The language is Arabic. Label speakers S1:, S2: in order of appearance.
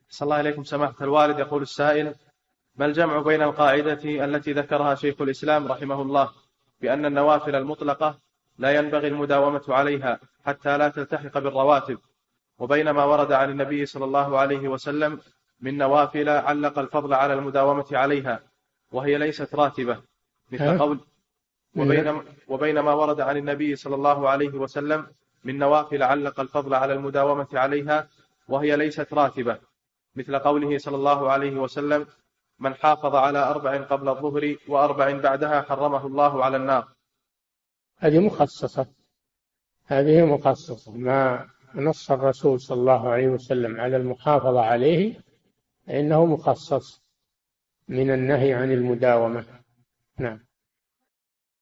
S1: صلى الله عليكم سماحة الوالد. يقول السائل: ما الجمع بين القاعدة التي ذكرها شيخ الإسلام رحمه الله بأن النوافل المطلقة لا ينبغي المداومة عليها حتى لا تلتحق بالرواتب، وبين ما ورد عن النبي صلى الله عليه وسلم من نوافل علق الفضل على المداومة عليها وهي ليست راتبة، مثل قول وبين ما ورد عن النبي صلى الله عليه وسلم من نوافل علق الفضل على المداومة عليها وهي ليست راتبة، مثل قوله صلى الله عليه وسلم: من حافظ على 4 قبل الظهر و4 بعدها حرمه الله على النار.
S2: هذه مخصصة ما نص الرسول صلى الله عليه وسلم على المحافظة عليه، فإنه مخصص من النهي عن المداومة. نعم.